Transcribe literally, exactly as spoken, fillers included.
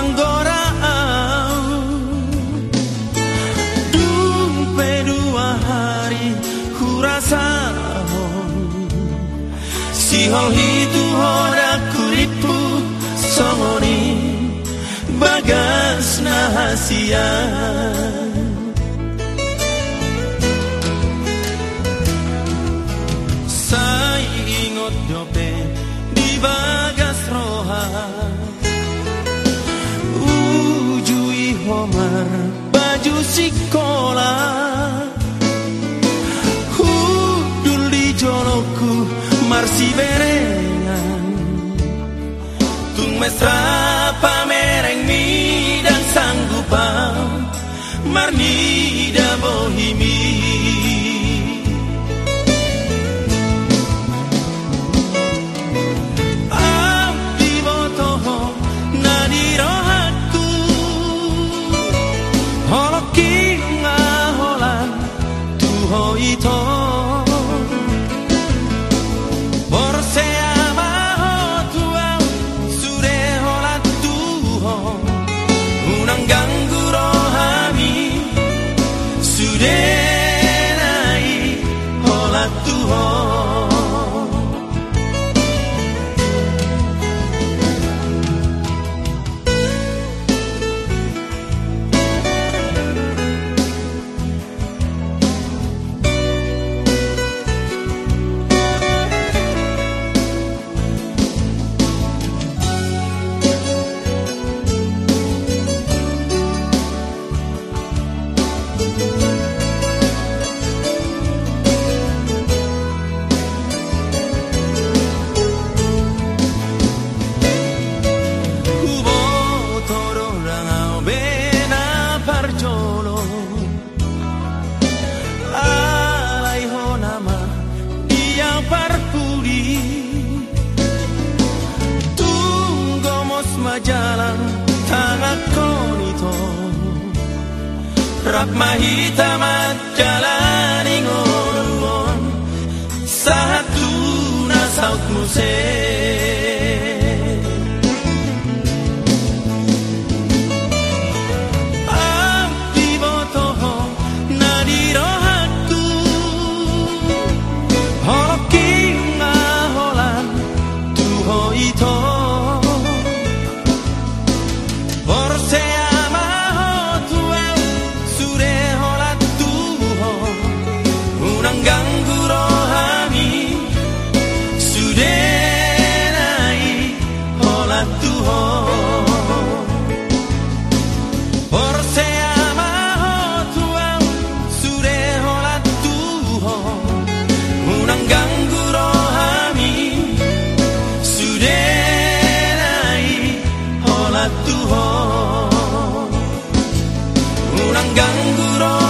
manggorau dumpe dua hari kurasa sihol hitu hora kuripu songoni bagas nahasia sai ingot dope di bagas roha ujui homar baju sekolah hudul di joloku marsi berengan tung mesra pamereng mi dan sanggupam marni da bohimi abdi botoho nadi rohatku holoki ngaholan tuho ito denai hola tuho jalan tangan konito rap mahita mat jalan ingon satu nasaut muse abdi botoho nadi rohatku holoki ngaholan tuho ito ganggu rohani sudenai hola tuho forse amaho tuang sude hola tuho unang ganggu rohani sudenai hola tuho unang ganggu rohani